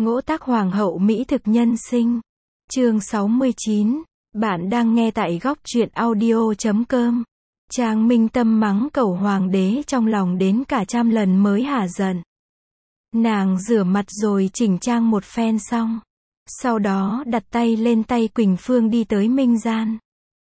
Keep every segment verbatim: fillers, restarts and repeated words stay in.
Ngỗ tác hoàng hậu mỹ thực nhân sinh. Chương sáu mươi chín. Bạn đang nghe tại góc truyện audio chấm com. Trang Minh Tâm mắng cẩu hoàng đế trong lòng đến cả trăm lần mới hả giận. Nàng rửa mặt rồi chỉnh trang một phen xong. Sau đó đặt tay lên tay Quỳnh Phương đi tới Minh Gian.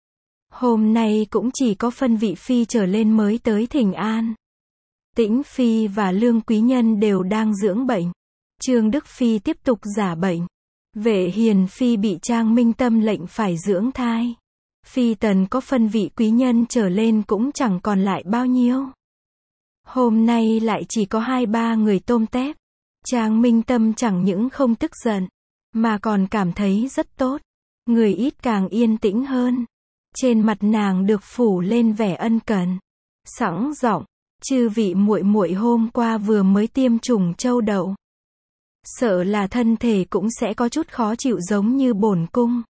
Hôm nay cũng chỉ có phân vị phi trở lên mới tới thỉnh an. Tĩnh Phi và Lương Quý Nhân đều đang dưỡng bệnh. Trương Đức Phi tiếp tục giả bệnh. Vệ Hiền Phi bị Trang Minh Tâm lệnh phải dưỡng thai. Phi tần có phân vị quý nhân trở lên cũng chẳng còn lại bao nhiêu. Hôm nay lại chỉ có hai ba người tôm tép. Trang Minh Tâm chẳng những không tức giận, mà còn cảm thấy rất tốt. Người ít càng yên tĩnh hơn. Trên mặt nàng được phủ lên vẻ ân cần. Sẵn giọng, chư vị muội muội hôm qua vừa mới tiêm chủng châu đậu. Sợ là thân thể cũng sẽ có chút khó chịu giống như bổn cung.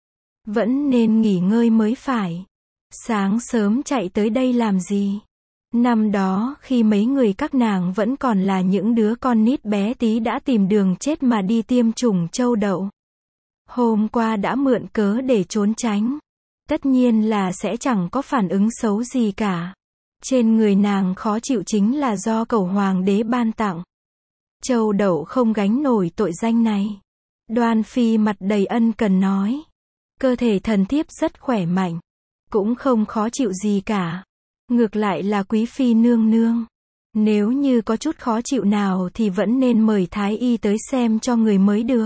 Vẫn nên nghỉ ngơi mới phải. Sáng sớm chạy tới đây làm gì? Năm đó khi mấy người các nàng vẫn còn là những đứa con nít bé tí đã tìm đường chết mà đi tiêm chủng châu đậu. Hôm qua đã mượn cớ để trốn tránh. Tất nhiên là sẽ chẳng có phản ứng xấu gì cả. Trên người nàng khó chịu chính là do cẩu hoàng đế ban tặng. Châu đậu không gánh nổi tội danh này. Đoan Phi mặt đầy ân cần nói. Cơ thể thần thiếp rất khỏe mạnh. Cũng không khó chịu gì cả. Ngược lại là quý phi nương nương. Nếu như có chút khó chịu nào thì vẫn nên mời thái y tới xem cho người mới được.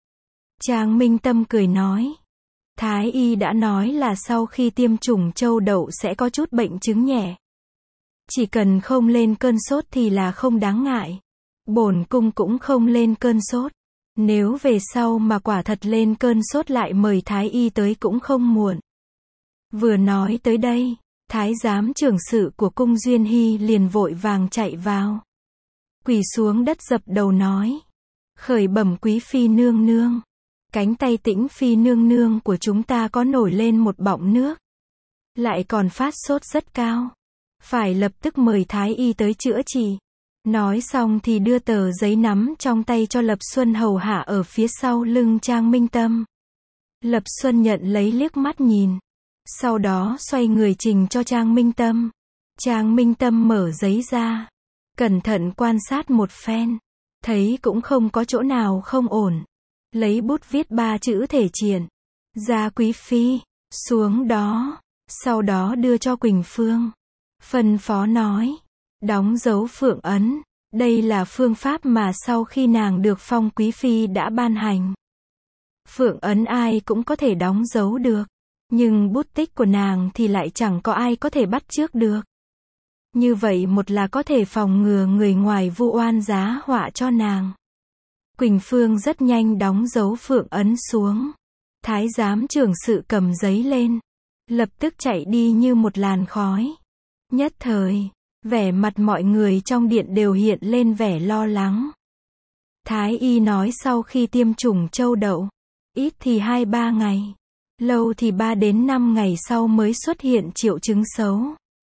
Trang Minh Tâm cười nói. Thái y đã nói là sau khi tiêm chủng châu đậu sẽ có chút bệnh chứng nhẹ. Chỉ cần không lên cơn sốt thì là không đáng ngại. Bổn cung cũng không lên cơn sốt. Nếu về sau mà quả thật lên cơn sốt lại mời thái y tới cũng không muộn. Vừa nói tới đây, thái giám trưởng sự của cung Duyên Hy liền vội vàng chạy vào. Quỳ xuống đất dập đầu nói. Khởi bẩm quý phi nương nương. Cánh tay Tĩnh Phi nương nương của chúng ta có nổi lên một bọng nước. Lại còn phát sốt rất cao. Phải lập tức mời thái y tới chữa trị. Nói xong thì đưa tờ giấy nắm trong tay cho Lập Xuân hầu hạ ở phía sau lưng Trang Minh Tâm. Lập Xuân nhận lấy liếc mắt nhìn. Sau đó xoay người trình cho Trang Minh Tâm. Trang Minh Tâm mở giấy ra. Cẩn thận quan sát một phen. Thấy cũng không có chỗ nào không ổn. Lấy bút viết ba chữ thể triển. Ra quý phi. Xuống đó. Sau đó đưa cho Quỳnh Phương. Phân phó nói. Đóng dấu phượng ấn. Đây là phương pháp mà sau khi nàng được phong quý phi đã ban hành. Phượng ấn ai cũng có thể đóng dấu được. Nhưng bút tích của nàng thì lại chẳng có ai có thể bắt chước được. Như vậy một là có thể phòng ngừa người ngoài vu oan giá họa cho nàng. Quỳnh Phương rất nhanh đóng dấu phượng ấn xuống. Thái giám trưởng sự cầm giấy lên. Lập tức chạy đi như một làn khói. Nhất thời, vẻ mặt mọi người trong điện đều hiện lên vẻ lo lắng. Thái y nói sau khi tiêm chủng châu đậu, ít thì hai ba ngày, lâu thì ba đến năm ngày sau mới xuất hiện triệu chứng xấu.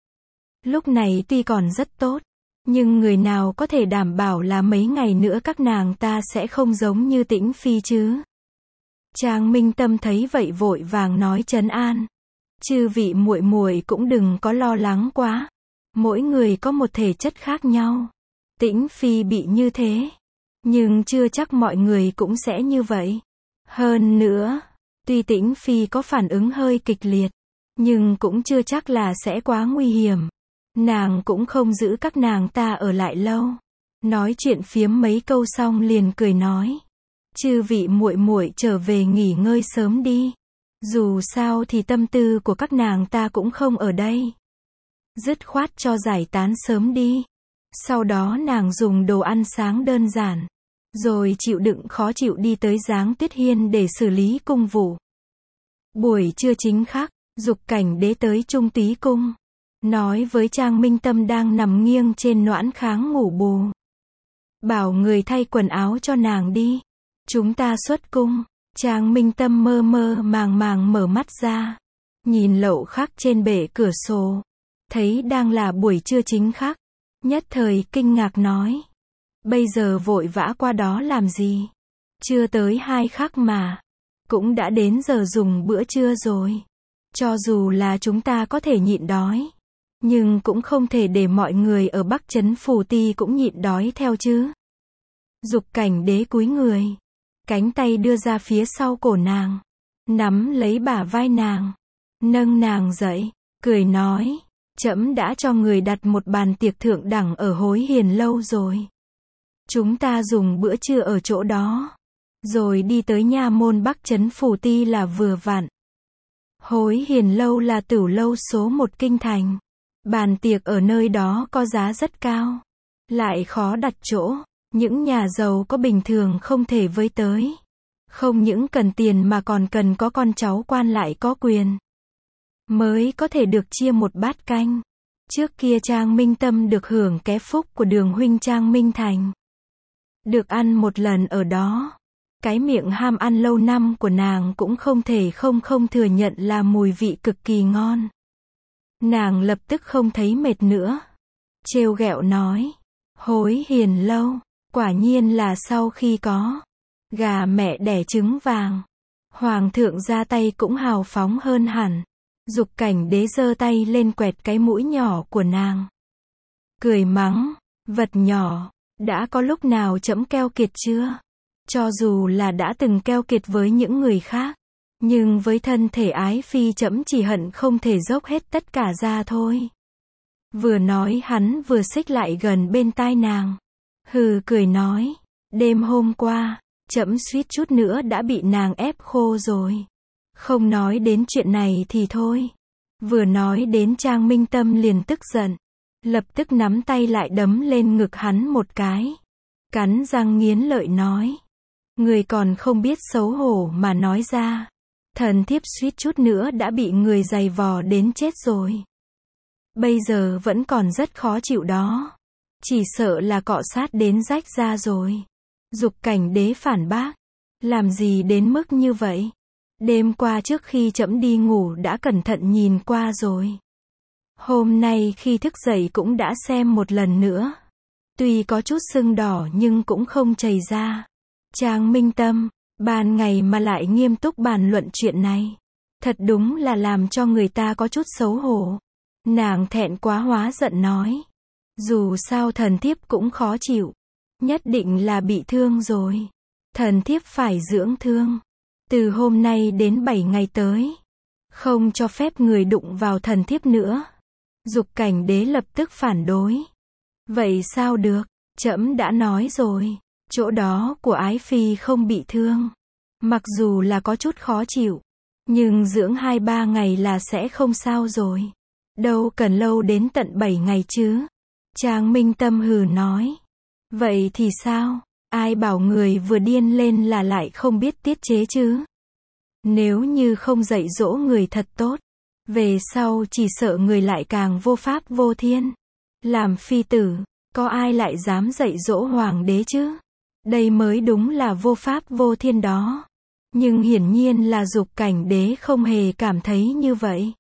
Lúc này tuy còn rất tốt, nhưng người nào có thể đảm bảo là mấy ngày nữa các nàng ta sẽ không giống như Tĩnh Phi chứ? Trang Minh Tâm thấy vậy vội vàng nói trấn an. Chư vị muội muội cũng đừng có lo lắng quá. Mỗi người có một thể chất khác nhau. Tĩnh Phi bị như thế. Nhưng chưa chắc mọi người cũng sẽ như vậy. Hơn nữa, tuy Tĩnh Phi có phản ứng hơi kịch liệt, nhưng cũng chưa chắc là sẽ quá nguy hiểm. Nàng cũng không giữ các nàng ta ở lại lâu. Nói chuyện phiếm mấy câu xong liền cười nói. Chư vị muội muội trở về nghỉ ngơi sớm đi. Dù sao thì tâm tư của các nàng ta cũng không ở đây. Dứt khoát cho giải tán sớm đi. Sau đó nàng dùng đồ ăn sáng đơn giản. Rồi chịu đựng khó chịu đi tới Giáng Tuyết Hiên để xử lý cung vụ. Buổi trưa chính khắc, Dục Cảnh Đế tới Trung Túy Cung. Nói với Trang Minh Tâm đang nằm nghiêng trên noãn kháng ngủ bù. Bảo người thay quần áo cho nàng đi. Chúng ta xuất cung. Trang Minh Tâm mơ mơ màng màng mở mắt ra. Nhìn lậu khắc trên bệ cửa sổ. Thấy đang là buổi trưa chính khắc. Nhất thời kinh ngạc nói. Bây giờ vội vã qua đó làm gì? Chưa tới hai khắc mà. Cũng đã đến giờ dùng bữa trưa rồi. Cho dù là chúng ta có thể nhịn đói. Nhưng cũng không thể để mọi người ở Bắc Trấn Phù Ti cũng nhịn đói theo chứ. Dục Cảnh Đế cúi người. Cánh tay đưa ra phía sau cổ nàng. Nắm lấy bả vai nàng. Nâng nàng dậy. Cười nói. Trẫm đã cho người đặt một bàn tiệc thượng đẳng ở Hối Hiền lâu rồi. Chúng ta dùng bữa trưa ở chỗ đó. Rồi đi tới nha môn Bắc Trấn Phù Ti là vừa vặn. Hối Hiền lâu là tửu lâu số một kinh thành. Bàn tiệc ở nơi đó có giá rất cao. Lại khó đặt chỗ. Những nhà giàu có bình thường không thể với tới. Không những cần tiền mà còn cần có con cháu quan lại có quyền. Mới có thể được chia một bát canh. Trước kia Trang Minh Tâm được hưởng ké phúc của đường huynh Trang Minh Thành. Được ăn một lần ở đó. Cái miệng ham ăn lâu năm của nàng cũng không thể không không thừa nhận là mùi vị cực kỳ ngon. Nàng lập tức không thấy mệt nữa. Trêu ghẹo nói. Hối Hiền lâu. Quả nhiên là sau khi có gà mẹ đẻ trứng vàng. Hoàng thượng ra tay cũng hào phóng hơn hẳn. Dục Cảnh Đế giơ tay lên quẹt cái mũi nhỏ của nàng. Cười mắng. Vật nhỏ. Đã có lúc nào trẫm keo kiệt chưa? Cho dù là đã từng keo kiệt với những người khác. Nhưng với thân thể ái phi trẫm chỉ hận không thể dốc hết tất cả ra thôi. Vừa nói hắn vừa xích lại gần bên tai nàng. Hừ cười nói. Đêm hôm qua, trẫm suýt chút nữa đã bị nàng ép khô rồi. Không nói đến chuyện này thì thôi. Vừa nói đến Trang Minh Tâm liền tức giận. Lập tức nắm tay lại đấm lên ngực hắn một cái. Cắn răng nghiến lợi nói. Người còn không biết xấu hổ mà nói ra. Thần thiếp suýt chút nữa đã bị người giày vò đến chết rồi. Bây giờ vẫn còn rất khó chịu đó. Chỉ sợ là cọ sát đến rách ra rồi. Dục Cảnh Đế phản bác. Làm gì đến mức như vậy? Đêm qua trước khi trẫm đi ngủ đã cẩn thận nhìn qua rồi. Hôm nay khi thức dậy cũng đã xem một lần nữa. Tuy có chút sưng đỏ nhưng cũng không chảy ra. Trang Minh Tâm, ban ngày mà lại nghiêm túc bàn luận chuyện này. Thật đúng là làm cho người ta có chút xấu hổ. Nàng thẹn quá hóa giận nói. Dù sao thần thiếp cũng khó chịu. Nhất định là bị thương rồi. Thần thiếp phải dưỡng thương. Từ hôm nay đến bảy ngày tới. Không cho phép người đụng vào thần thiếp nữa. Dục Cảnh Đế lập tức phản đối. Vậy sao được? Trẫm đã nói rồi. Chỗ đó của ái phi không bị thương. Mặc dù là có chút khó chịu. Nhưng dưỡng hai ba ngày là sẽ không sao rồi. Đâu cần lâu đến tận bảy ngày chứ. Trang Minh Tâm hừ nói. Vậy thì sao? Ai bảo người vừa điên lên là lại không biết tiết chế chứ? Nếu như không dạy dỗ người thật tốt. Về sau chỉ sợ người lại càng vô pháp vô thiên. Làm phi tử. Có ai lại dám dạy dỗ hoàng đế chứ? Đây mới đúng là vô pháp vô thiên đó. Nhưng hiển nhiên là Dục Cảnh Đế không hề cảm thấy như vậy.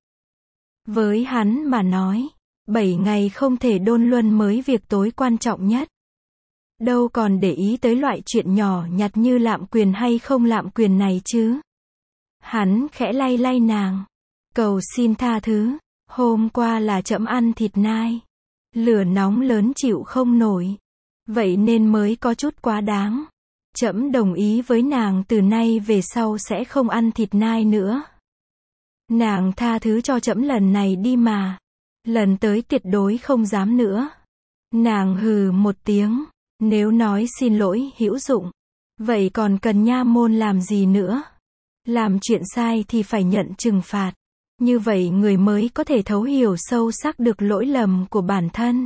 Với hắn mà nói, bảy ngày không thể đôn luân mới việc tối quan trọng nhất. Đâu còn để ý tới loại chuyện nhỏ nhặt như lạm quyền hay không lạm quyền này chứ. Hắn khẽ lay lay nàng. Cầu xin tha thứ. Hôm qua là trẫm ăn thịt nai. Lửa nóng lớn chịu không nổi. Vậy nên mới có chút quá đáng. Trẫm đồng ý với nàng từ nay về sau sẽ không ăn thịt nai nữa. Nàng tha thứ cho trẫm lần này đi mà. Lần tới tuyệt đối không dám nữa. Nàng hừ một tiếng. Nếu nói xin lỗi hữu dụng. Vậy còn cần nha môn làm gì nữa? Làm chuyện sai thì phải nhận trừng phạt. Như vậy người mới có thể thấu hiểu sâu sắc được lỗi lầm của bản thân.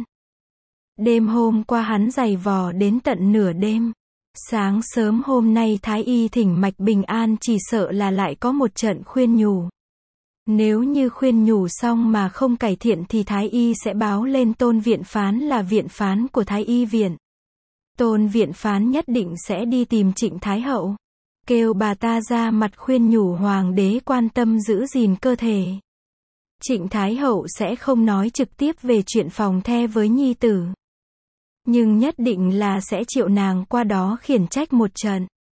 Đêm hôm qua hắn giày vò đến tận nửa đêm. Sáng sớm hôm nay Thái Y thỉnh mạch bình an chỉ sợ là lại có một trận khuyên nhủ. Nếu như khuyên nhủ xong mà không cải thiện thì Thái Y sẽ báo lên Tôn viện phán là viện phán của Thái Y viện. Tôn viện phán nhất định sẽ đi tìm Trịnh Thái Hậu. Kêu bà ta ra mặt khuyên nhủ hoàng đế quan tâm giữ gìn cơ thể. Trịnh Thái Hậu sẽ không nói trực tiếp về chuyện phòng the với nhi tử. Nhưng nhất định là sẽ triệu nàng qua đó khiển trách một trận.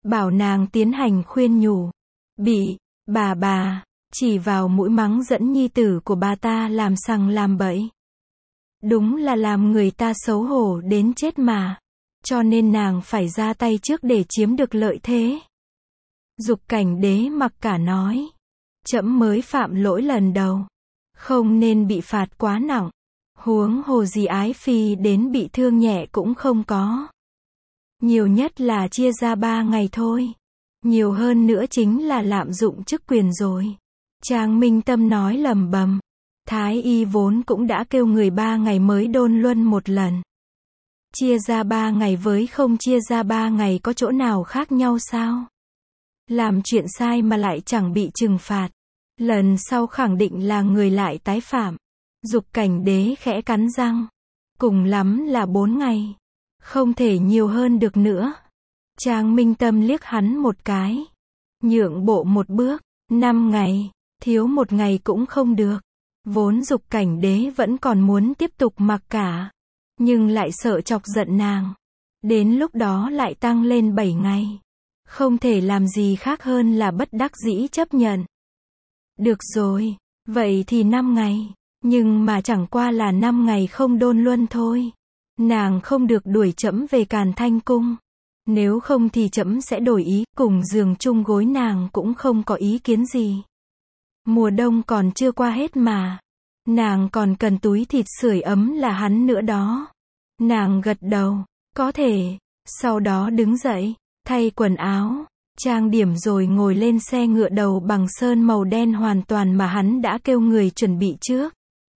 bảo nàng tiến hành khuyên nhủ. Bị bà bà chỉ vào mũi mắng dẫn nhi tử của bà ta làm sằng làm bậy. Đúng là làm người ta xấu hổ đến chết mà. Cho nên nàng phải ra tay trước để chiếm được lợi thế. Dục Cảnh Đế mặc cả nói. Trẫm mới phạm lỗi lần đầu. Không nên bị phạt quá nặng. Huống hồ gì Ái Phi đến bị thương nhẹ cũng không có. Nhiều nhất là chia ra ba ngày thôi. Nhiều hơn nữa chính là lạm dụng chức quyền rồi. Trang Minh Tâm nói lầm bầm. Thái y vốn cũng đã kêu người ba ngày mới đôn luân một lần. Chia ra ba ngày với không chia ra ba ngày có chỗ nào khác nhau sao? Làm chuyện sai mà lại chẳng bị trừng phạt. Lần sau khẳng định là người lại tái phạm. Dục Cảnh Đế khẽ cắn răng. Cùng lắm là bốn ngày. Không thể nhiều hơn được nữa. Trang Minh Tâm liếc hắn một cái. Nhượng bộ một bước. Năm ngày. Thiếu một ngày cũng không được. Vốn Dục Cảnh Đế vẫn còn muốn tiếp tục mặc cả. Nhưng lại sợ chọc giận nàng. Đến lúc đó lại tăng lên bảy ngày. Không thể làm gì khác hơn là bất đắc dĩ chấp nhận. Được rồi. Vậy thì năm ngày. Nhưng mà chẳng qua là năm ngày không đôn luân thôi. Nàng không được đuổi trẫm về Càn Thanh Cung. Nếu không thì trẫm sẽ đổi ý, cùng giường chung gối nàng cũng không có ý kiến gì. Mùa đông còn chưa qua hết mà. Nàng còn cần túi thịt sưởi ấm là hắn nữa đó. Nàng gật đầu. Có thể. Sau đó đứng dậy. Thay quần áo. Trang điểm rồi ngồi lên xe ngựa đầu bằng sơn màu đen hoàn toàn mà hắn đã kêu người chuẩn bị trước.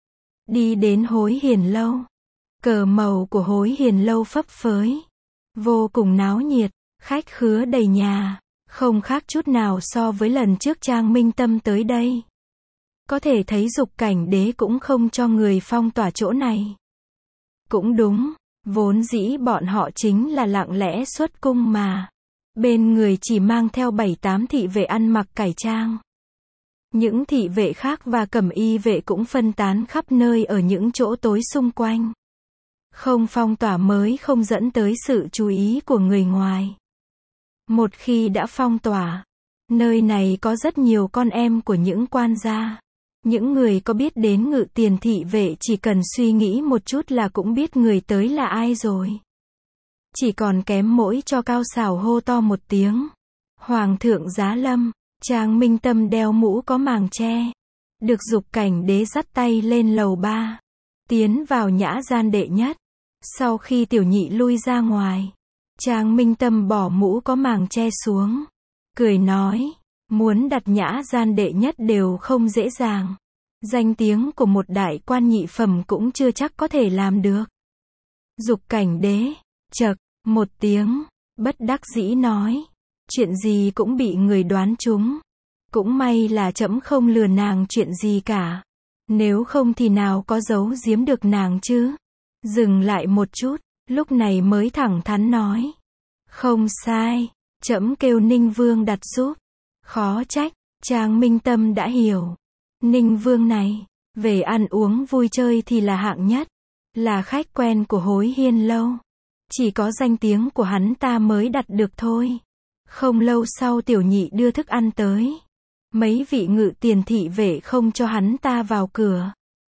Đi đến Hối Hiền Lâu. Cờ màu của Hối Hiền Lâu phấp phới. Vô cùng náo nhiệt. Khách khứa đầy nhà. Không khác chút nào so với lần trước Trang Minh Tâm tới đây. Có thể thấy Dục Cảnh Đế cũng không cho người phong tỏa chỗ này. Cũng đúng. Vốn dĩ bọn họ chính là lặng lẽ xuất cung mà. Bên người chỉ mang theo bảy tám thị vệ ăn mặc cải trang. Những thị vệ khác và cẩm y vệ cũng phân tán khắp nơi ở những chỗ tối xung quanh. Không phong tỏa mới không dẫn tới sự chú ý của người ngoài. Một khi đã phong tỏa, nơi này có rất nhiều con em của những quan gia. Những người có biết đến Ngự Tiền thị vệ chỉ cần suy nghĩ một chút là cũng biết người tới là ai rồi. Chỉ còn kém mỗi cho Cao Xảo hô to một tiếng. Hoàng thượng giá lâm. Trang Minh Tâm đeo mũ có màng che. Được Dục Cảnh Đế dắt tay lên lầu ba. Tiến vào nhã gian đệ nhất. Sau khi tiểu nhị lui ra ngoài, Trang Minh Tâm bỏ mũ có màng che xuống. Cười nói. Muốn đặt nhã gian đệ nhất đều không dễ dàng. Danh tiếng của một đại quan nhị phẩm cũng chưa chắc có thể làm được. Dục Cảnh Đế. Chậc. Một tiếng. Bất đắc dĩ nói. Chuyện gì cũng bị người đoán trúng. Cũng may là trẫm không lừa nàng chuyện gì cả. Nếu không thì nào có giấu giếm được nàng chứ. Dừng lại một chút. Lúc này mới thẳng thắn nói. Không sai. Trẫm kêu Ninh Vương đặt giúp. Khó trách. Trang Minh Tâm đã hiểu. Ninh Vương này. Về ăn uống vui chơi thì là hạng nhất. Là khách quen của Hối Hiên Lâu. Chỉ có danh tiếng của hắn ta mới đặt được thôi. Không lâu sau tiểu nhị đưa thức ăn tới. Mấy vị Ngự Tiền thị vệ không cho hắn ta vào cửa.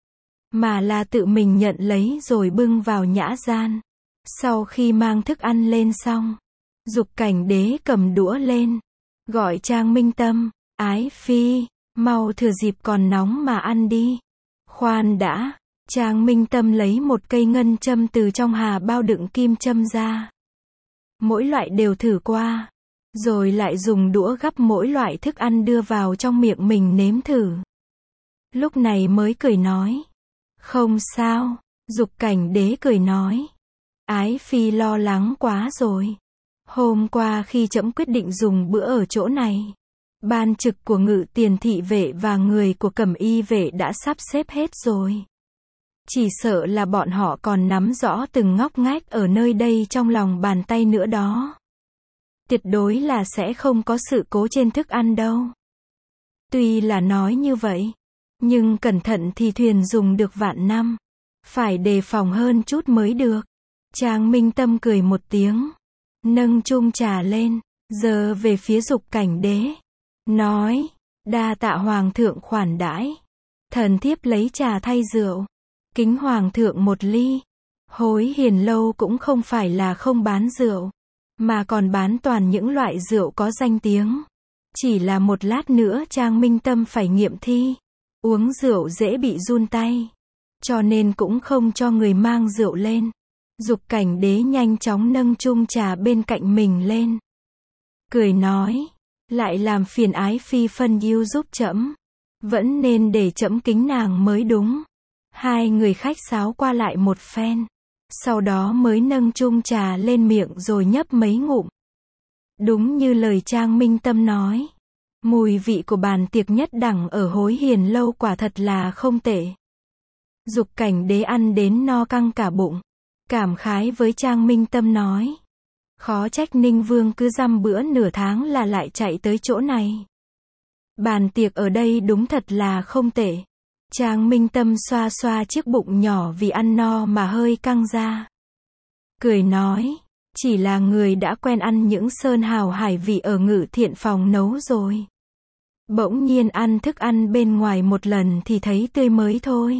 Mà là tự mình nhận lấy rồi bưng vào nhã gian. Sau khi mang thức ăn lên xong, Dục Cảnh Đế cầm đũa lên. Gọi Trang Minh Tâm. Ái Phi, mau thừa dịp còn nóng mà ăn đi. Khoan đã. Trang Minh Tâm lấy một cây ngân châm từ trong hà bao đựng kim châm ra. Mỗi loại đều thử qua. Rồi lại dùng đũa gắp mỗi loại thức ăn đưa vào trong miệng mình nếm thử. Lúc này mới cười nói. Không sao. Dục Cảnh Đế cười nói. Ái Phi lo lắng quá rồi. Hôm qua khi trẫm quyết định dùng bữa ở chỗ này, ban trực của Ngự Tiền thị vệ và người của cẩm y vệ đã sắp xếp hết rồi. Chỉ sợ là bọn họ còn nắm rõ từng ngóc ngách ở nơi đây trong lòng bàn tay nữa đó. Tuyệt đối là sẽ không có sự cố trên thức ăn đâu. Tuy là nói như vậy, nhưng cẩn thận thì thuyền dùng được vạn năm. Phải đề phòng hơn chút mới được. Trang Minh Tâm cười một tiếng. Nâng chung trà lên. giơ về phía Dục Cảnh Đế, nói, đa tạ hoàng thượng khoản đãi. Thần thiếp lấy trà thay rượu, kính hoàng thượng một ly. Hối Hiền lâu cũng không phải là không bán rượu, mà còn bán toàn những loại rượu có danh tiếng. Chỉ là một lát nữa Trang Minh Tâm phải nghiệm thi, uống rượu dễ bị run tay, cho nên cũng không cho người mang rượu lên. Dục Cảnh Đế nhanh chóng nâng chung trà bên cạnh mình lên, cười nói, lại làm phiền ái phi phân yêu giúp trẫm, vẫn nên để trẫm kính nàng mới đúng. Hai người khách sáo qua lại một phen, sau đó mới nâng chung trà lên miệng rồi nhấp mấy ngụm. Đúng như lời Trang Minh Tâm nói, mùi vị của bàn tiệc nhất đẳng ở Hối Hiền lâu quả thật là không tệ. Dục Cảnh Đế ăn đến no căng cả bụng, cảm khái với Trang Minh Tâm nói, khó trách Ninh Vương cứ dăm bữa nửa tháng là lại chạy tới chỗ này. Bàn tiệc ở đây đúng thật là không tệ. Trang Minh Tâm xoa xoa chiếc bụng nhỏ vì ăn no mà hơi căng ra, cười nói, chỉ là người đã quen ăn những sơn hào hải vị ở Ngự Thiện phòng nấu rồi, bỗng nhiên ăn thức ăn bên ngoài một lần thì thấy tươi mới thôi.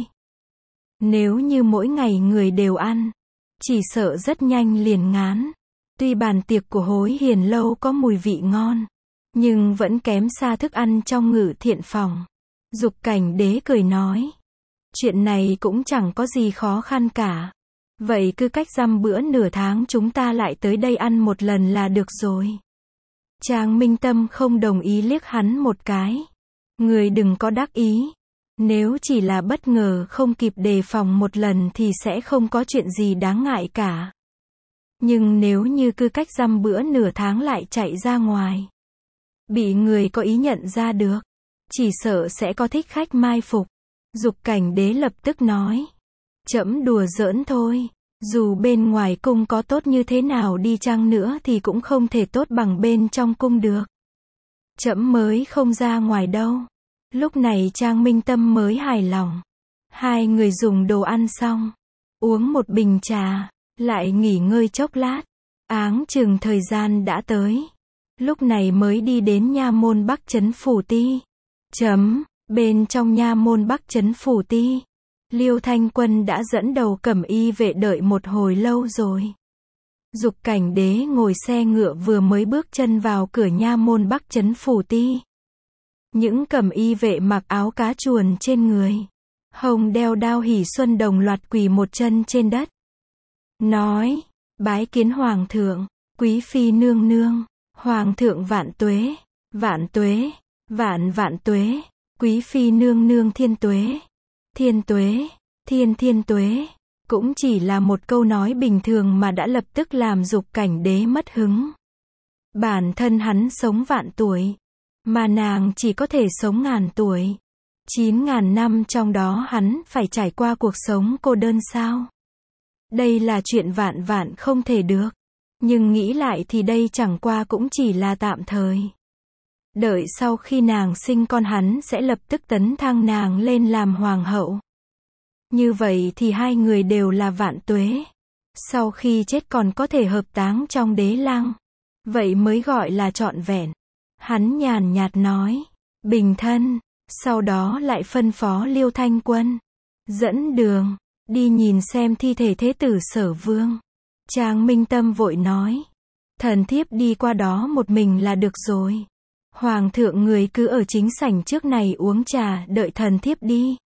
Nếu như mỗi ngày người đều ăn, chỉ sợ rất nhanh liền ngán. Tuy bàn tiệc của Hối Hiền lâu có mùi vị ngon, nhưng vẫn kém xa thức ăn trong Ngự Thiện phòng. Dục Cảnh Đế cười nói, chuyện này cũng chẳng có gì khó khăn cả. Vậy cứ cách dăm bữa nửa tháng chúng ta lại tới đây ăn một lần là được rồi. Trang Minh Tâm không đồng ý liếc hắn một cái. Người đừng có đắc ý. Nếu chỉ là bất ngờ không kịp đề phòng một lần thì sẽ không có chuyện gì đáng ngại cả. Nhưng nếu như cứ cách dăm bữa nửa tháng lại chạy ra ngoài, bị người có ý nhận ra được, chỉ sợ sẽ có thích khách mai phục. Dục Cảnh Đế lập tức nói, trẫm đùa giỡn thôi, dù bên ngoài cung có tốt như thế nào đi chăng nữa thì cũng không thể tốt bằng bên trong cung được. Trẫm mới không ra ngoài đâu. Lúc này Trang Minh Tâm mới hài lòng. Hai người dùng đồ ăn xong, uống một bình trà, lại nghỉ ngơi chốc lát. Áng chừng thời gian đã tới, lúc này mới đi đến nha môn Bắc Trấn Phủ Ti. Chấm, bên trong nha môn Bắc Trấn Phủ Ti, Liêu Thanh Quân đã dẫn đầu cẩm y vệ đợi một hồi lâu rồi. Dục Cảnh Đế ngồi xe ngựa vừa mới bước chân vào cửa nha môn Bắc Trấn Phủ Ti. Những cẩm y vệ mặc áo cá chuồn trên người, hồng đeo đao hỷ xuân đồng loạt quỳ một chân trên đất. Nói, bái kiến Hoàng thượng, quý phi nương nương, Hoàng thượng vạn tuế, vạn tuế, vạn vạn tuế, quý phi nương nương thiên tuế, thiên tuế, thiên thiên tuế. Cũng chỉ là một câu nói bình thường mà đã lập tức làm Dục Cảnh Đế mất hứng. Bản thân hắn sống vạn tuổi, mà nàng chỉ có thể sống ngàn tuổi. Chín ngàn năm trong đó hắn phải trải qua cuộc sống cô đơn sao? Đây là chuyện vạn vạn không thể được. Nhưng nghĩ lại thì đây chẳng qua cũng chỉ là tạm thời. Đợi sau khi nàng sinh con hắn sẽ lập tức tấn thăng nàng lên làm hoàng hậu. Như vậy thì hai người đều là vạn tuế. Sau khi chết còn có thể hợp táng trong đế lăng. Vậy mới gọi là trọn vẹn. Hắn nhàn nhạt nói, bình thân, sau đó lại phân phó Liêu Thanh Quân, dẫn đường, đi nhìn xem thi thể thế tử Sở Vương. Trang Minh Tâm vội nói, thần thiếp đi qua đó một mình là được rồi. Hoàng thượng người cứ ở chính sảnh trước này uống trà đợi thần thiếp đi.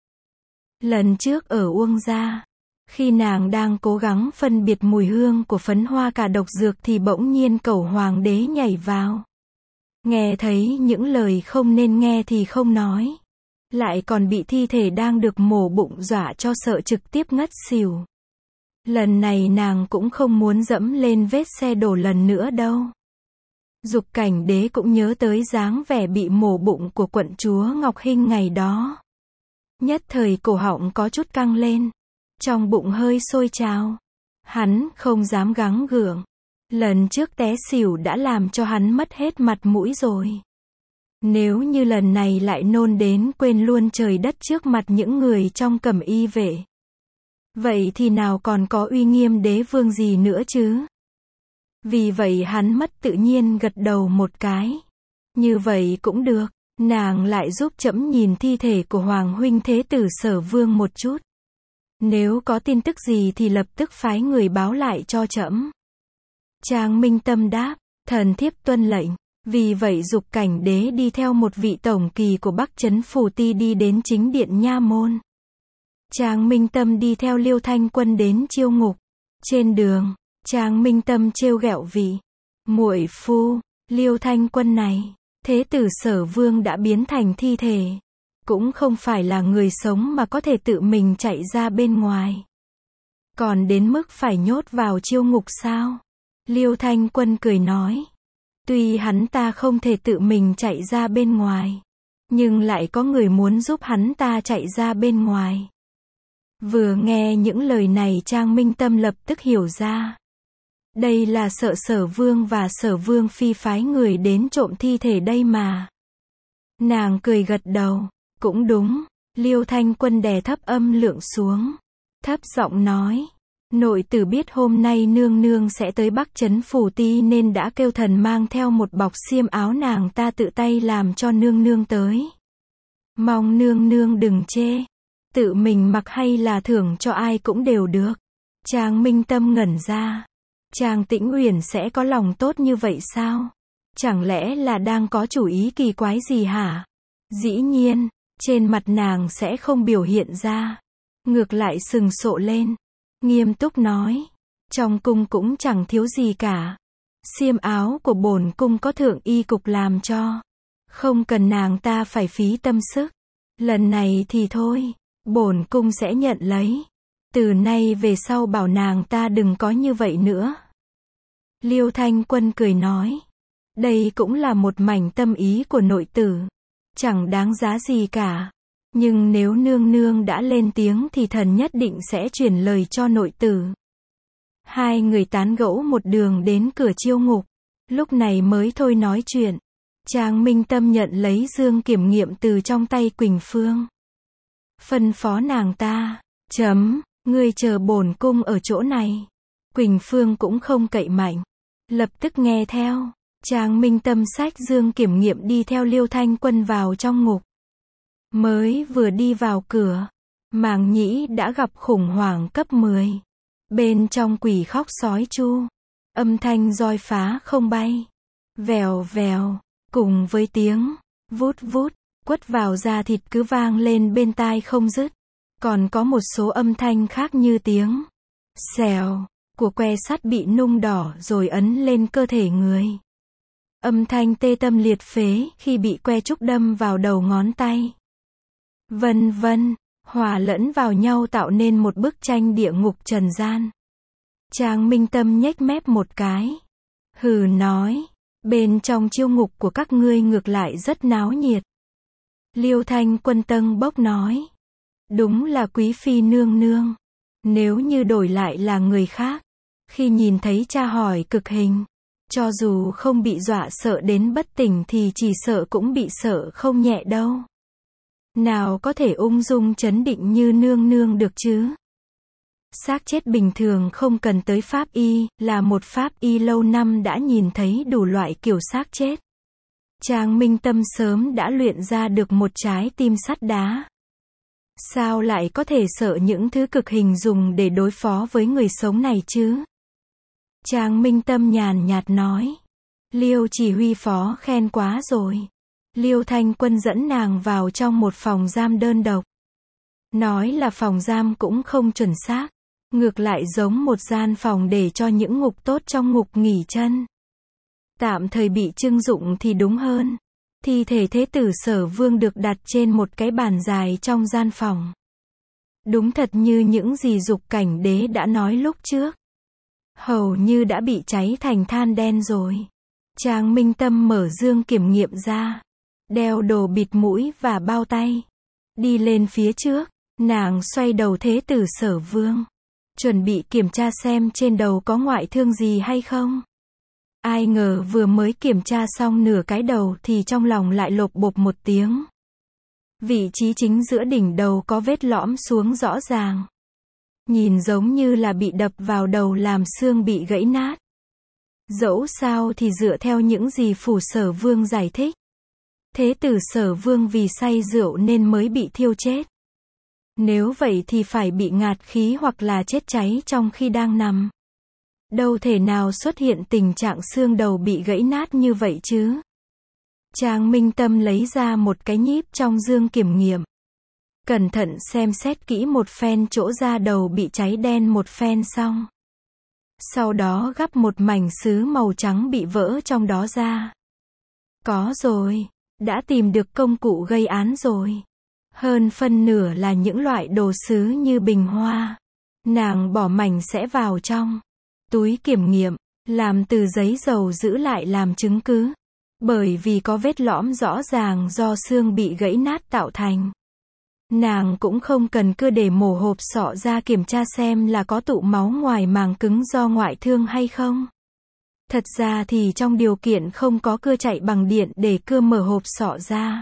Lần trước ở Uông Gia, khi nàng đang cố gắng phân biệt mùi hương của phấn hoa cả độc dược thì bỗng nhiên Cẩu Hoàng đế nhảy vào. Nghe thấy những lời không nên nghe thì không nói. Lại còn bị thi thể đang được mổ bụng dọa cho sợ trực tiếp ngất xỉu. Lần này nàng cũng không muốn dẫm lên vết xe đổ lần nữa đâu. Dục Cảnh Đế cũng nhớ tới dáng vẻ bị mổ bụng của quận chúa Ngọc Hinh ngày đó. Nhất thời cổ họng có chút căng lên. Trong bụng hơi sôi trào. Hắn không dám gắng gượng. Lần trước té xỉu đã làm cho hắn mất hết mặt mũi rồi. Nếu như lần này lại nôn đến quên luôn trời đất trước mặt những người trong cẩm y vệ. Vậy thì nào còn có uy nghiêm đế vương gì nữa chứ? Vì vậy hắn mất tự nhiên gật đầu một cái. Như vậy cũng được, nàng lại giúp trẫm nhìn thi thể của Hoàng huynh Thế tử Sở Vương một chút. Nếu có tin tức gì thì lập tức phái người báo lại cho trẫm. Trang Minh Tâm đáp, thần thiếp tuân lệnh. Vì vậy giục Cảnh Đế đi theo một vị tổng kỳ của Bắc Trấn Phủ Ti đi đến chính điện nha môn. Trang Minh Tâm đi theo Liêu Thanh Quân đến chiêu ngục. Trên đường, Trang Minh Tâm trêu ghẹo vị muội phu Liêu Thanh Quân này, Thế tử Sở Vương đã biến thành thi thể, cũng không phải là người sống mà có thể tự mình chạy ra bên ngoài. Còn đến mức phải nhốt vào chiêu ngục sao? Liêu Thanh Quân cười nói, tuy hắn ta không thể tự mình chạy ra bên ngoài, nhưng lại có người muốn giúp hắn ta chạy ra bên ngoài. Vừa nghe những lời này Trang Minh Tâm lập tức hiểu ra. Đây là sợ Sở Vương và Sở Vương Phi phái người đến trộm thi thể đây mà. Nàng cười gật đầu, cũng đúng. Liêu Thanh Quân đè thấp âm lượng xuống, thấp giọng nói, nội tử biết hôm nay nương nương sẽ tới Bắc Trấn Phủ Ti nên đã kêu thần mang theo một bọc xiêm áo nàng ta tự tay làm cho nương nương tới. Mong nương nương đừng chê, tự mình mặc hay là thưởng cho ai cũng đều được. Trang Minh Tâm ngẩn ra. Trang Tĩnh Uyển sẽ có lòng tốt như vậy sao? Chẳng lẽ là đang có chủ ý kỳ quái gì hả? Dĩ nhiên, trên mặt nàng sẽ không biểu hiện ra. Ngược lại sừng sộ lên, nghiêm túc nói, trong cung cũng chẳng thiếu gì cả. Xiêm áo của bổn cung có thượng y cục làm cho, không cần nàng ta phải phí tâm sức. Lần này thì thôi, bổn cung sẽ nhận lấy. Từ nay về sau bảo nàng ta đừng có như vậy nữa. Liêu Thanh Quân cười nói, đây cũng là một mảnh tâm ý của nội tử, chẳng đáng giá gì cả. Nhưng nếu nương nương đã lên tiếng thì thần nhất định sẽ chuyển lời cho nội tử. Hai người tán gẫu một đường đến cửa chiêu ngục, lúc này mới thôi nói chuyện. Trang Minh Tâm nhận lấy dương kiểm nghiệm từ trong tay Quỳnh Phương. Phân phó nàng ta, chấm, ngươi chờ bổn cung ở chỗ này. Quỳnh Phương cũng không cậy mạnh, lập tức nghe theo. Trang Minh Tâm xách dương kiểm nghiệm đi theo Liêu Thanh Quân vào trong ngục. Mới vừa đi vào cửa, Màng Nhĩ đã gặp khủng hoảng cấp mười. Bên trong quỷ khóc sói chu, âm thanh roi phá không bay, vèo vèo, cùng với tiếng vút vút quất vào da thịt cứ vang lên bên tai không dứt. Còn có một số âm thanh khác như tiếng xèo của que sắt bị nung đỏ rồi ấn lên cơ thể người. Âm thanh tê tâm liệt phế khi bị que trúc đâm vào đầu ngón tay. Vân vân, hòa lẫn vào nhau tạo nên một bức tranh địa ngục trần gian. Trang Minh Tâm nhếch mép một cái, hừ nói, bên trong chiêu ngục của các ngươi ngược lại rất náo nhiệt. Liêu Thanh Quân tâng bốc nói, đúng là quý phi nương nương. Nếu như đổi lại là người khác, khi nhìn thấy cha hỏi cực hình, cho dù không bị dọa sợ đến bất tỉnh thì chỉ sợ cũng bị sợ không nhẹ đâu. Nào có thể ung dung chấn định như nương nương được chứ? Xác chết bình thường không cần tới pháp y, là một pháp y lâu năm đã nhìn thấy đủ loại kiểu xác chết. Trang Minh Tâm sớm đã luyện ra được một trái tim sắt đá. Sao lại có thể sợ những thứ cực hình dùng để đối phó với người sống này chứ? Trang Minh Tâm nhàn nhạt nói. Liêu chỉ huy phó khen quá rồi. Liêu Thanh Quân dẫn nàng vào trong một phòng giam đơn độc. Nói là phòng giam cũng không chuẩn xác, ngược lại giống một gian phòng để cho những ngục tốt trong ngục nghỉ chân. Tạm thời bị trưng dụng thì đúng hơn. Thi thể Thế tử Sở Vương được đặt trên một cái bàn dài trong gian phòng. Đúng thật như những gì Dục Cảnh Đế đã nói lúc trước. Hầu như đã bị cháy thành than đen rồi. Trang Minh Tâm mở dương kiểm nghiệm ra, đeo đồ bịt mũi và bao tay. Đi lên phía trước, nàng xoay đầu Thế tử Sở Vương, chuẩn bị kiểm tra xem trên đầu có ngoại thương gì hay không. Ai ngờ vừa mới kiểm tra xong nửa cái đầu thì trong lòng lại lộp bộp một tiếng. Vị trí chính giữa đỉnh đầu có vết lõm xuống rõ ràng. Nhìn giống như là bị đập vào đầu làm xương bị gãy nát. Dẫu sao thì dựa theo những gì Phủ Sở Vương giải thích, Thế tử Sở Vương vì say rượu nên mới bị thiêu chết. Nếu vậy thì phải bị ngạt khí hoặc là chết cháy trong khi đang nằm. Đâu thể nào xuất hiện tình trạng xương đầu bị gãy nát như vậy chứ. Trang Minh Tâm lấy ra một cái nhíp trong dương kiểm nghiệm. Cẩn thận xem xét kỹ một phen chỗ da đầu bị cháy đen một phen xong. Sau đó gắp một mảnh sứ màu trắng bị vỡ trong đó ra. Có rồi, đã tìm được công cụ gây án rồi. Hơn phân nửa là những loại đồ sứ như bình hoa. Nàng bỏ mảnh sẽ vào trong túi kiểm nghiệm, làm từ giấy dầu giữ lại làm chứng cứ. Bởi vì có vết lõm rõ ràng do xương bị gãy nát tạo thành. Nàng cũng không cần cưa để mổ hộp sọ ra kiểm tra xem là có tụ máu ngoài màng cứng do ngoại thương hay không. Thật ra thì trong điều kiện không có cưa chạy bằng điện để cưa mở hộp sọ ra.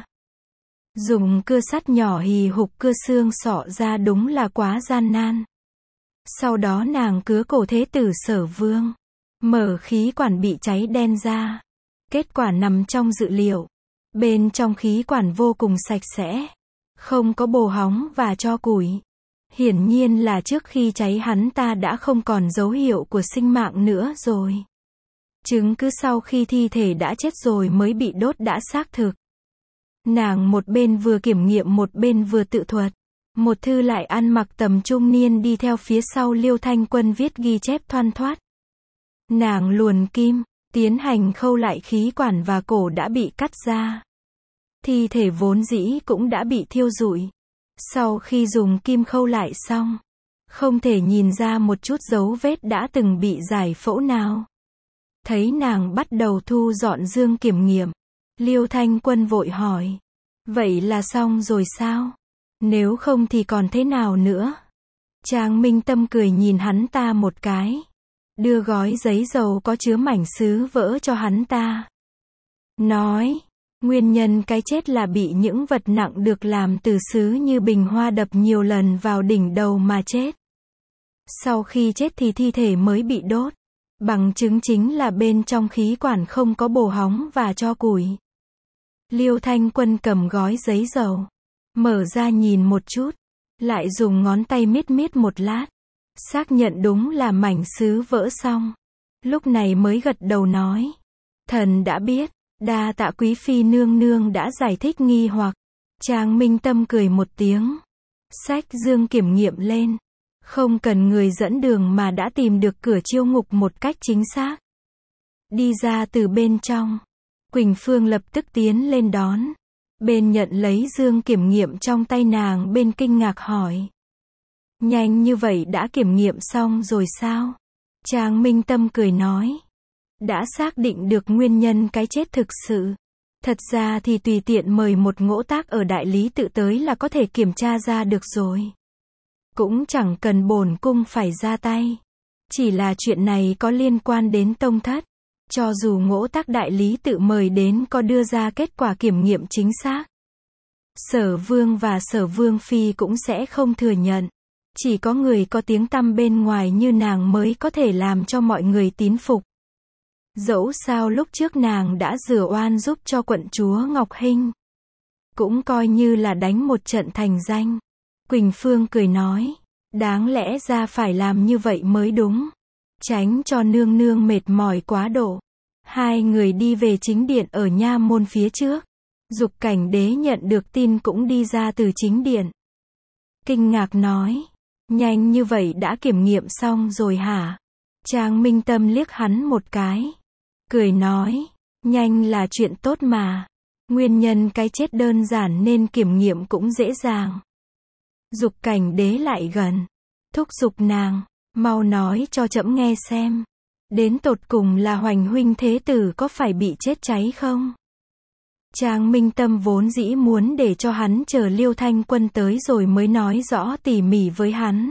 Dùng cưa sắt nhỏ hì hục cưa xương sọ ra đúng là quá gian nan. Sau đó nàng cứa cổ Thế tử Sở Vương, mở khí quản bị cháy đen ra. Kết quả nằm trong dự liệu. Bên trong khí quản vô cùng sạch sẽ, không có bồ hóng và tro củi. Hiển nhiên là trước khi cháy hắn ta đã không còn dấu hiệu của sinh mạng nữa rồi. Chứng cứ sau khi thi thể đã chết rồi mới bị đốt đã xác thực. Nàng một bên vừa kiểm nghiệm một bên vừa tự thuật. Một thư lại ăn mặc tầm trung niên đi theo phía sau Liêu Thanh Quân viết ghi chép thoăn thoắt. Nàng luồn kim, tiến hành khâu lại khí quản và cổ đã bị cắt ra. Thi thể vốn dĩ cũng đã bị thiêu rụi. Sau khi dùng kim khâu lại xong, không thể nhìn ra một chút dấu vết đã từng bị giải phẫu nào. Thấy nàng bắt đầu thu dọn dương kiểm nghiệm, Liêu Thanh Quân vội hỏi. Vậy là xong rồi sao? Nếu không thì còn thế nào nữa? Trang Minh Tâm cười nhìn hắn ta một cái. Đưa gói giấy dầu có chứa mảnh sứ vỡ cho hắn ta. Nói, nguyên nhân cái chết là bị những vật nặng được làm từ sứ như bình hoa đập nhiều lần vào đỉnh đầu mà chết. Sau khi chết thì thi thể mới bị đốt. Bằng chứng chính là bên trong khí quản không có bồ hóng và tro củi. Liêu Thanh Quân cầm gói giấy dầu, mở ra nhìn một chút, lại dùng ngón tay miết miết một lát. Xác nhận đúng là mảnh sứ vỡ xong. Lúc này mới gật đầu nói. Thần đã biết, đa tạ quý phi nương nương đã giải thích nghi hoặc. Trang Minh Tâm cười một tiếng. Xách dương kiểm nghiệm lên. Không cần người dẫn đường mà đã tìm được cửa chiêu ngục một cách chính xác. Đi ra từ bên trong. Quỳnh Phương lập tức tiến lên đón. Bên nhận lấy dương kiểm nghiệm trong tay nàng bên kinh ngạc hỏi. Nhanh như vậy đã kiểm nghiệm xong rồi sao? Trang Minh Tâm cười nói. Đã xác định được nguyên nhân cái chết thực sự. Thật ra thì tùy tiện mời một ngỗ tác ở đại lý tự tới là có thể kiểm tra ra được rồi. Cũng chẳng cần bổn cung phải ra tay. Chỉ là chuyện này có liên quan đến tông thất. Cho dù ngỗ tác đại lý tự mời đến có đưa ra kết quả kiểm nghiệm chính xác, Sở Vương và Sở Vương Phi cũng sẽ không thừa nhận. Chỉ có người có tiếng tăm bên ngoài như nàng mới có thể làm cho mọi người tín phục. Dẫu sao lúc trước nàng đã rửa oan giúp cho quận chúa Ngọc Hinh. Cũng coi như là đánh một trận thành danh. Quỳnh Phương cười nói. Đáng lẽ ra phải làm như vậy mới đúng. Tránh cho nương nương mệt mỏi quá độ. Hai người đi về chính điện ở nha môn phía trước. Dục Cảnh Đế nhận được tin cũng đi ra từ chính điện. Kinh ngạc nói. Nhanh như vậy đã kiểm nghiệm xong rồi hả? Trang Minh Tâm liếc hắn một cái. Cười nói. Nhanh là chuyện tốt mà. Nguyên nhân cái chết đơn giản nên kiểm nghiệm cũng dễ dàng. Dục Cảnh Đế lại gần. Thúc giục nàng. Mau nói cho trẫm nghe xem. Đến tột cùng là Hoành huynh thế tử có phải bị chết cháy không? Trang Minh Tâm vốn dĩ muốn để cho hắn chờ Liêu Thanh Quân tới rồi mới nói rõ tỉ mỉ với hắn.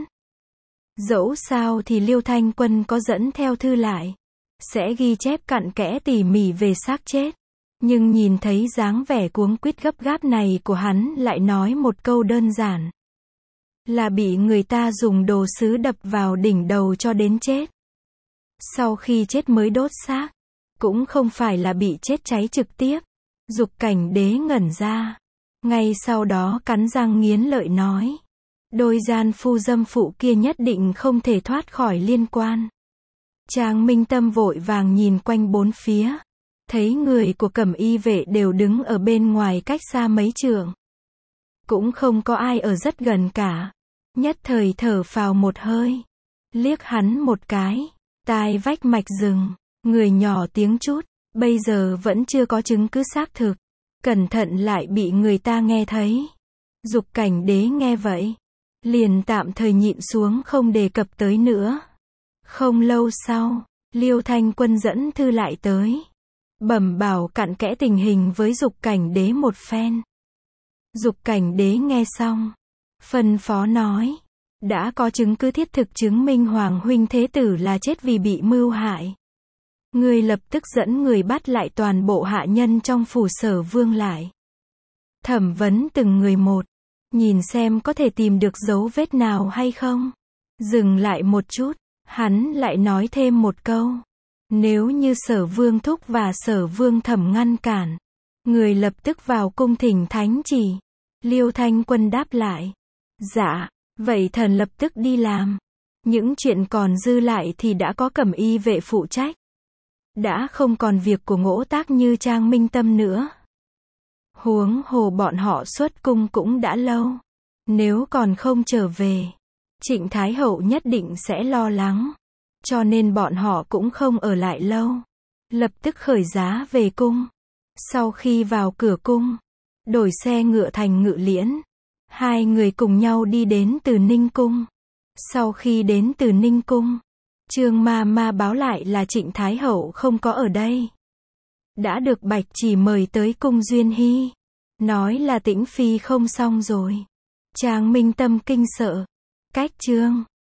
Dẫu sao thì Liêu Thanh Quân có dẫn theo thư lại. Sẽ ghi chép cặn kẽ tỉ mỉ về xác chết. Nhưng nhìn thấy dáng vẻ cuống quýt gấp gáp này của hắn lại nói một câu đơn giản. Là bị người ta dùng đồ sứ đập vào đỉnh đầu cho đến chết. Sau khi chết mới đốt xác. Cũng không phải là bị chết cháy trực tiếp. Dục Cảnh Đế ngẩn ra. Ngay sau đó cắn răng nghiến lợi nói. Đôi gian phu dâm phụ kia nhất định không thể thoát khỏi liên quan. Trang Minh Tâm vội vàng nhìn quanh bốn phía. Thấy người của Cẩm Y vệ đều đứng ở bên ngoài cách xa mấy trượng. Cũng không có ai ở rất gần cả. Nhất thời thở phào một hơi. Liếc hắn một cái. Tai vách mạch rừng. Người nhỏ tiếng chút. Bây giờ vẫn chưa có chứng cứ xác thực. Cẩn thận lại bị người ta nghe thấy. Dục Cảnh Đế nghe vậy. Liền tạm thời nhịn xuống không đề cập tới nữa. Không lâu sau, Liêu Thanh Quân dẫn thư lại tới. Bẩm bảo cặn kẽ tình hình với Dục Cảnh Đế một phen. Dục Cảnh Đế nghe xong. Phân phó nói. Đã có chứng cứ thiết thực chứng minh Hoàng huynh thế tử là chết vì bị mưu hại. Người lập tức dẫn người bắt lại toàn bộ hạ nhân trong phủ Sở Vương lại. Thẩm vấn từng người một. Nhìn xem có thể tìm được dấu vết nào hay không. Dừng lại một chút. Hắn lại nói thêm một câu. Nếu như Sở Vương Thúc và Sở Vương Thẩm ngăn cản. Người lập tức vào cung thỉnh thánh chỉ. Liêu Thanh Quân đáp lại. Dạ, vậy thần lập tức đi làm. Những chuyện còn dư lại thì đã có Cẩm Y vệ phụ trách. Đã không còn việc của Ngỗ Tác như Trang Minh Tâm nữa. Huống hồ bọn họ xuất cung cũng đã lâu. Nếu còn không trở về, Trịnh Thái Hậu nhất định sẽ lo lắng. Cho nên bọn họ cũng không ở lại lâu. Lập tức khởi giá về cung. Sau khi vào cửa cung, đổi xe ngựa thành ngự liễn. Hai người cùng nhau đi đến Từ Ninh Cung. Sau khi đến Từ Ninh Cung, Trương Ma Ma báo lại là Trịnh Thái Hậu không có ở đây. Đã được Bạch Chỉ mời tới cung Duyên Hy. Nói là Tĩnh Phi không xong rồi. Trang Minh Tâm kinh sợ. Cách chương